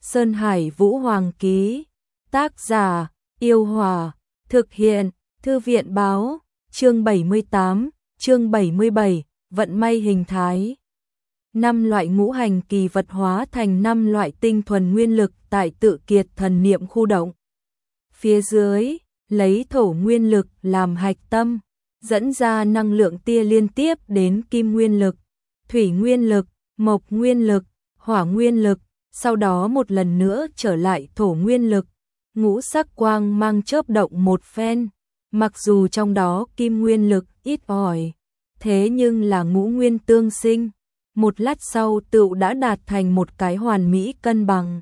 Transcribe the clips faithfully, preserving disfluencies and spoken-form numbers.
Sơn Hải Vũ Hoàng ký. Tác giả, Yêu Hòa. Thực hiện, Thư viện Báo. Chương bảy mươi tám, chương bảy mươi bảy, vận may hình thái. Năm loại ngũ hành kỳ vật hóa thành năm loại tinh thuần nguyên lực tại Tự Kiệt thần niệm khu động. Phía dưới, lấy thổ nguyên lực làm hạch tâm, dẫn ra năng lượng tia liên tiếp đến kim nguyên lực, thủy nguyên lực, mộc nguyên lực, hỏa nguyên lực, sau đó một lần nữa trở lại thổ nguyên lực. Ngũ sắc quang mang chớp động một phen, mặc dù trong đó kim nguyên lực ít ỏi, thế nhưng là ngũ nguyên tương sinh, một lát sau tựu đã đạt thành một cái hoàn mỹ cân bằng.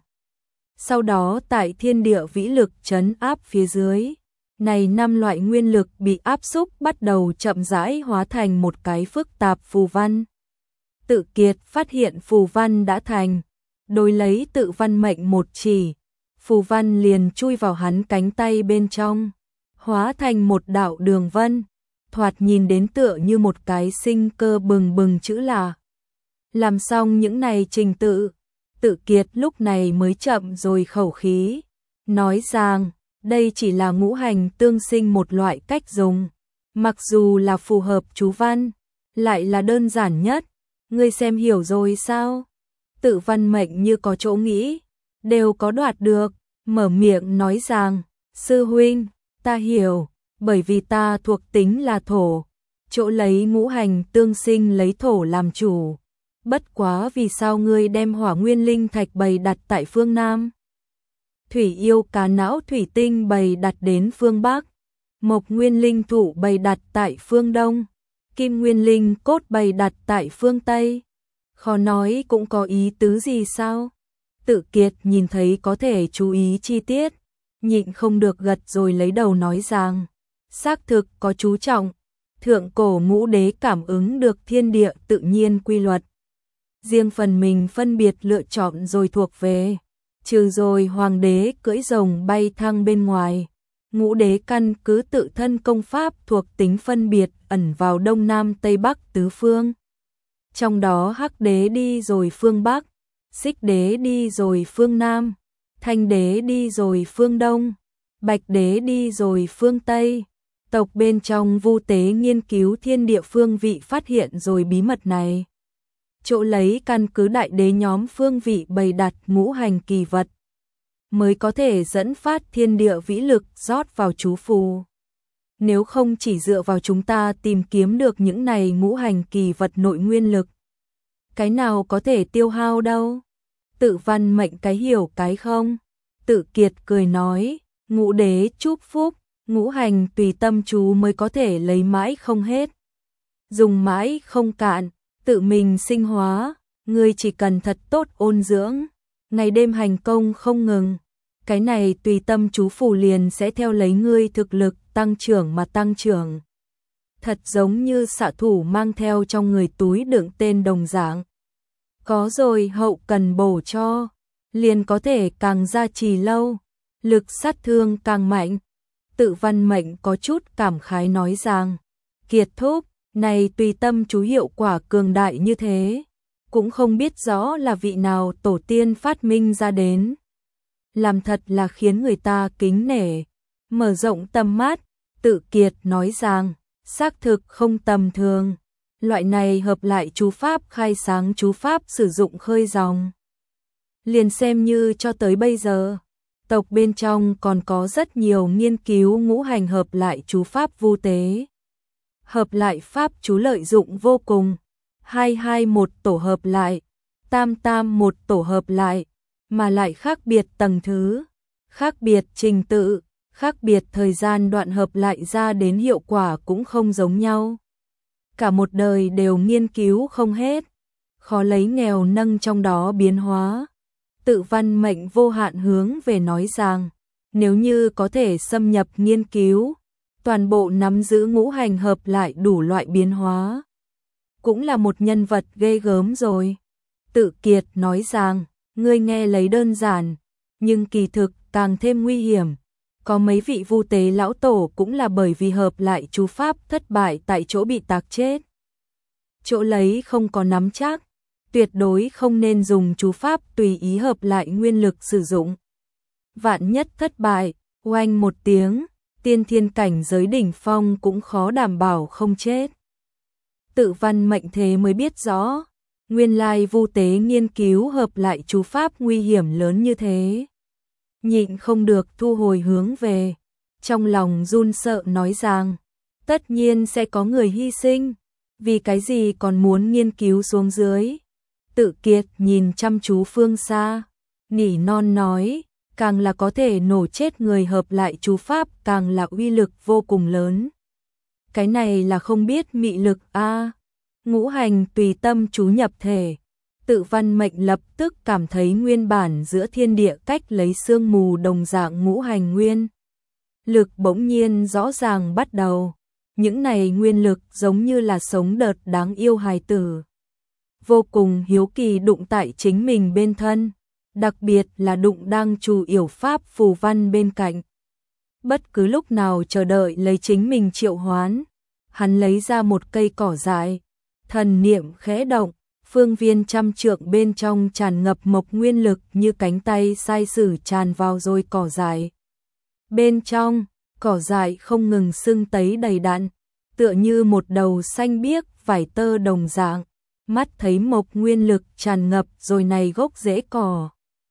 Sau đó tại thiên địa vĩ lực trấn áp phía dưới, này năm loại nguyên lực bị áp xúc bắt đầu chậm rãi hóa thành một cái phức tạp phù văn. Tự Kiệt phát hiện phù văn đã thành, đối lấy tự văn mệnh một chỉ, phù văn liền chui vào hắn cánh tay bên trong, hóa thành một đạo đường vân, thoạt nhìn đến tựa như một cái sinh cơ bừng bừng chữ là. Làm xong những này trình tự, Tự Kiệt lúc này mới chậm rồi khẩu khí, nói rằng đây chỉ là ngũ hành tương sinh một loại cách dùng, mặc dù là phù hợp chú văn, lại là đơn giản nhất, ngươi xem hiểu rồi sao? Tự văn mệnh như có chỗ nghĩ, đều có đoạt được, mở miệng nói rằng, sư huynh, ta hiểu, bởi vì ta thuộc tính là thổ, chỗ lấy ngũ hành tương sinh lấy thổ làm chủ. Bất quá vì sao ngươi đem hỏa nguyên linh thạch bày đặt tại phương Nam? Thủy yêu cá não thủy tinh bày đặt đến phương Bắc, mộc nguyên linh thụ bày đặt tại phương Đông, kim nguyên linh cốt bày đặt tại phương Tây. Khó nói cũng có ý tứ gì sao? Tự Kiệt nhìn thấy có thể chú ý chi tiết, nhịn không được gật rồi lấy đầu nói rằng, xác thực có chú trọng, thượng cổ ngũ đế cảm ứng được thiên địa tự nhiên quy luật. Riêng phần mình phân biệt lựa chọn rồi thuộc về, trừ rồi hoàng đế cưỡi rồng bay thăng bên ngoài, ngũ đế căn cứ tự thân công pháp thuộc tính phân biệt ẩn vào đông nam tây bắc tứ phương. Trong đó hắc đế đi rồi phương Bắc, xích đế đi rồi phương Nam, thanh đế đi rồi phương Đông, bạch đế đi rồi phương Tây. Tộc bên trong Vu Tế nghiên cứu thiên địa phương vị phát hiện rồi bí mật này. Chỗ lấy căn cứ đại đế nhóm phương vị bày đặt ngũ hành kỳ vật, mới có thể dẫn phát thiên địa vĩ lực rót vào chú phù. Nếu không chỉ dựa vào chúng ta tìm kiếm được những này ngũ hành kỳ vật nội nguyên lực, cái nào có thể tiêu hao đâu? Tự văn mệnh cái hiểu cái không? Tự Kiệt cười nói, ngũ đế chúc phúc, ngũ hành tùy tâm chú mới có thể lấy mãi không hết, dùng mãi không cạn, tự mình sinh hóa, ngươi chỉ cần thật tốt ôn dưỡng, ngày đêm hành công không ngừng, cái này tùy tâm chú phù liền sẽ theo lấy ngươi thực lực tăng trưởng mà tăng trưởng. Thật giống như xạ thủ mang theo trong người túi đựng tên đồng dạng. Có rồi hậu cần bổ cho, liền có thể càng gia trì lâu, lực sát thương càng mạnh. Tự văn mệnh có chút cảm khái nói rằng, Kiệt thúc, này tùy tâm chú hiệu quả cường đại như thế, cũng không biết rõ là vị nào tổ tiên phát minh ra đến. Làm thật là khiến người ta kính nể, mở rộng tầm mắt. Tự Kiệt nói rằng, xác thực không tầm thường, loại này hợp lại chú pháp khai sáng chú pháp sử dụng khơi dòng. Liền xem như cho tới bây giờ, tộc bên trong còn có rất nhiều nghiên cứu ngũ hành hợp lại chú pháp Vu Tế. Hợp lại pháp chú lợi dụng vô cùng, hai hai một tổ hợp lại, tam tam một tổ hợp lại, mà lại khác biệt tầng thứ, khác biệt trình tự, khác biệt thời gian đoạn hợp lại ra đến hiệu quả cũng không giống nhau. Cả một đời đều nghiên cứu không hết, khó lấy nghèo nâng trong đó biến hóa. Tự văn mệnh vô hạn hướng về nói rằng, nếu như có thể xâm nhập nghiên cứu, toàn bộ nắm giữ ngũ hành hợp lại đủ loại biến hóa, cũng là một nhân vật ghê gớm rồi. Tự Kiệt nói rằng, ngươi nghe lấy đơn giản, nhưng kỳ thực càng thêm nguy hiểm. Có mấy vị Vu Tế lão tổ cũng là bởi vì hợp lại chú pháp thất bại tại chỗ bị tạc chết. Chỗ lấy không có nắm chắc, tuyệt đối không nên dùng chú pháp tùy ý hợp lại nguyên lực sử dụng. Vạn nhất thất bại, oanh một tiếng, tiên thiên cảnh giới đỉnh phong cũng khó đảm bảo không chết. Tự Văn Mệnh thế mới biết rõ, nguyên lai Vu Tế nghiên cứu hợp lại chú pháp nguy hiểm lớn như thế. Nhịn không được thu hồi hướng về, trong lòng run sợ nói rằng, tất nhiên sẽ có người hy sinh, vì cái gì còn muốn nghiên cứu xuống dưới. Tự Kiệt nhìn chăm chú phương xa, nỉ non nói, càng là có thể nổ chết người hợp lại chú pháp càng là uy lực vô cùng lớn. Cái này là không biết mị lực a. À, ngũ hành tùy tâm chú nhập thể. Tự Văn Mệnh lập tức cảm thấy nguyên bản giữa thiên địa cách lấy sương mù đồng dạng ngũ hành nguyên lực bỗng nhiên rõ ràng bắt đầu. Những này nguyên lực giống như là sống đợt đáng yêu hài tử. Vô cùng hiếu kỳ đụng tại chính mình bên thân, đặc biệt là đụng đang chủ yểu pháp phù văn bên cạnh. Bất cứ lúc nào chờ đợi lấy chính mình triệu hoán, hắn lấy ra một cây cỏ dại, thần niệm khẽ động, phương viên trăm trượng bên trong tràn ngập mộc nguyên lực như cánh tay sai sử tràn vào rồi cỏ dại. Bên trong, cỏ dại không ngừng sưng tấy đầy đặn, tựa như một đầu xanh biếc vải tơ đồng dạng, mắt thấy mộc nguyên lực tràn ngập rồi này gốc rễ cỏ.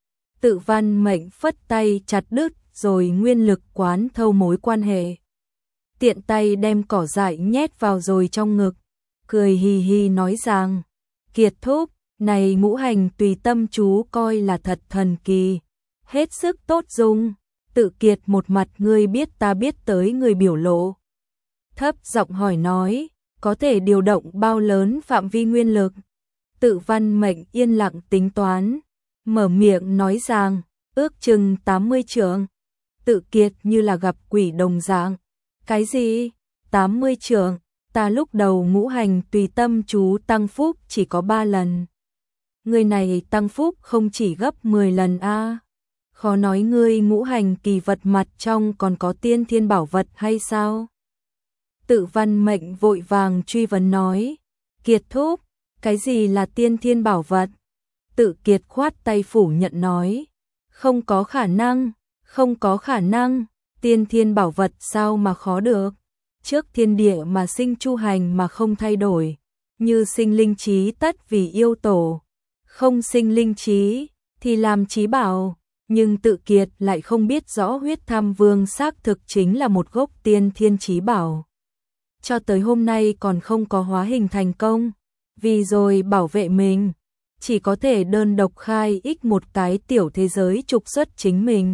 Tự Văn Mệnh phất tay chặt đứt rồi nguyên lực quán thâu mối quan hệ. Tiện tay đem cỏ dại nhét vào rồi trong ngực, cười hì hì nói rằng, Kiệt thúc, này ngũ hành tùy tâm chú coi là thật thần kỳ, hết sức tốt dùng. Tự Kiệt một mặt ngươi biết ta biết tới người biểu lộ. Thấp giọng hỏi nói, có thể điều động bao lớn phạm vi nguyên lực? Tự Văn Mệnh yên lặng tính toán, mở miệng nói rằng, ước chừng tám mươi trượng. Tự Kiệt như là gặp quỷ đồng dạng. Cái gì? tám mươi trượng? Ta lúc đầu ngũ hành tùy tâm chú tăng phúc chỉ có ba lần. Người này tăng phúc không chỉ gấp mười lần a. À. Khó nói ngươi ngũ hành kỳ vật mặt trong còn có tiên thiên bảo vật hay sao? Tự Văn Mệnh vội vàng truy vấn nói, Kiệt thúc, cái gì là tiên thiên bảo vật? Tự Kiệt khoát tay phủ nhận nói, không có khả năng, không có khả năng, tiên thiên bảo vật sao mà khó được? Trước thiên địa mà sinh chu hành mà không thay đổi, như sinh linh trí tất vì yêu tổ, không sinh linh trí thì làm trí bảo. Nhưng Tự Kiệt lại không biết rõ huyết tham vương xác thực chính là một gốc tiên thiên trí bảo. Cho tới hôm nay còn không có hóa hình thành công, vì rồi bảo vệ mình, chỉ có thể đơn độc khai ích một cái tiểu thế giới trục xuất chính mình,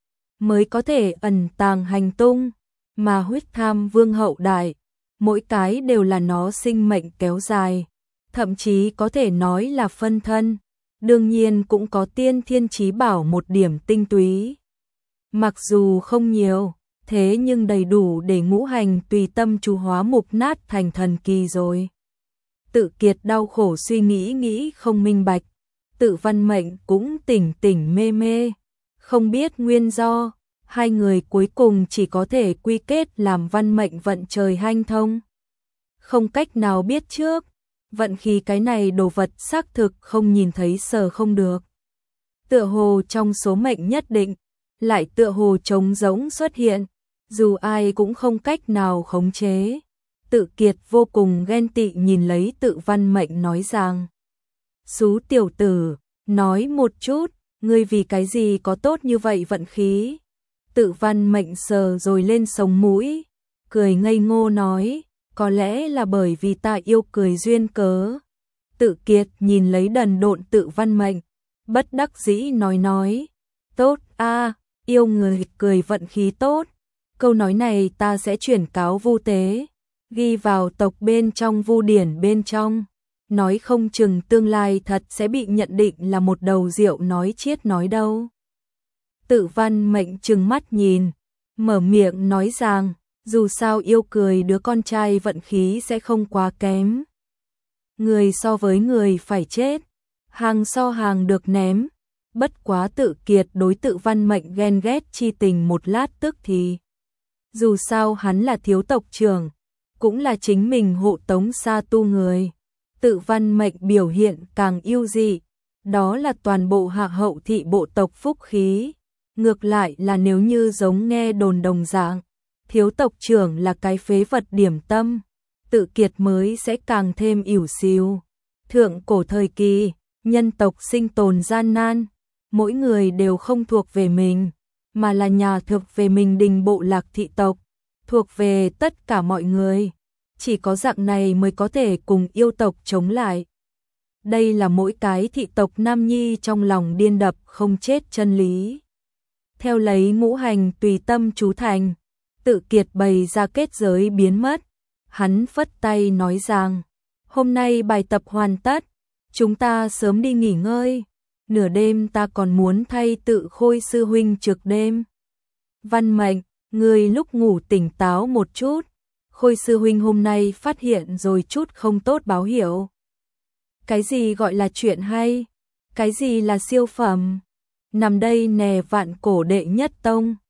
mới có thể ẩn tàng hành tung, mà huyết tham vương hậu đại, mỗi cái đều là nó sinh mệnh kéo dài, thậm chí có thể nói là phân thân. Đương nhiên cũng có tiên thiên trí bảo một điểm tinh túy. Mặc dù không nhiều, thế nhưng đầy đủ để ngũ hành tùy tâm chú hóa mục nát thành thần kỳ rồi. Tự Kiệt đau khổ suy nghĩ nghĩ không minh bạch. Tự Văn Mệnh cũng tỉnh tỉnh mê mê. Không biết nguyên do, hai người cuối cùng chỉ có thể quy kết làm Văn Mệnh vận trời hanh thông. Không cách nào biết trước. Vận khí cái này đồ vật xác thực không nhìn thấy sờ không được. Tựa hồ trong số mệnh nhất định, lại tựa hồ trống rỗng xuất hiện, dù ai cũng không cách nào khống chế. Tự Kiệt vô cùng ghen tị nhìn lấy Tự Văn Mệnh nói rằng, Xú tiểu tử, nói một chút, ngươi vì cái gì có tốt như vậy vận khí? Tự Văn Mệnh sờ rồi lên sống mũi, cười ngây ngô nói, có lẽ là bởi vì ta yêu cười duyên cớ. Tự Kiệt nhìn lấy đần độn Tự Văn Mệnh, bất đắc dĩ nói nói, tốt a, à, yêu người cười vận khí tốt. Câu nói này ta sẽ chuyển cáo Vu Tế, ghi vào tộc bên trong Vu điển bên trong, nói không chừng tương lai thật sẽ bị nhận định là một đầu rượu nói chiết nói đâu. Tự Văn Mệnh trừng mắt nhìn, mở miệng nói rằng, dù sao yêu cười đứa con trai vận khí sẽ không quá kém. Người so với người phải chết, hàng so hàng được ném. Bất quá Tự Kiệt đối Tự Văn Mệnh ghen ghét chi tình một lát tức thì. Dù sao hắn là thiếu tộc trưởng, cũng là chính mình hộ tống Sa Tu người. tự văn mệnh biểu hiện càng yêu dị, đó là toàn bộ hạ hậu thị bộ tộc phúc khí. Ngược lại là nếu như giống nghe đồn đồng dạng, thiếu tộc trưởng là cái phế vật điểm tâm, Tự Kiệt mới sẽ càng thêm ỉu xìu. Thượng cổ thời kỳ, nhân tộc sinh tồn gian nan, mỗi người đều không thuộc về mình, mà là nhà thuộc về mình đình bộ lạc thị tộc, thuộc về tất cả mọi người. Chỉ có dạng này mới có thể cùng yêu tộc chống lại. Đây là mỗi cái thị tộc nam nhi trong lòng điên đập không chết chân lý. Theo lấy ngũ hành tùy tâm chú thành, Tự Kiệt bày ra kết giới biến mất. Hắn phất tay nói rằng, hôm nay bài tập hoàn tất, chúng ta sớm đi nghỉ ngơi. Nửa đêm ta còn muốn thay Tự Khôi sư huynh trực đêm. Văn mệnh, người lúc ngủ tỉnh táo một chút. Khôi sư huynh hôm nay phát hiện rồi chút không tốt báo hiệu. Cái gì gọi là chuyện hay? Cái gì là siêu phẩm? Nằm đây nè vạn cổ đệ nhất tông.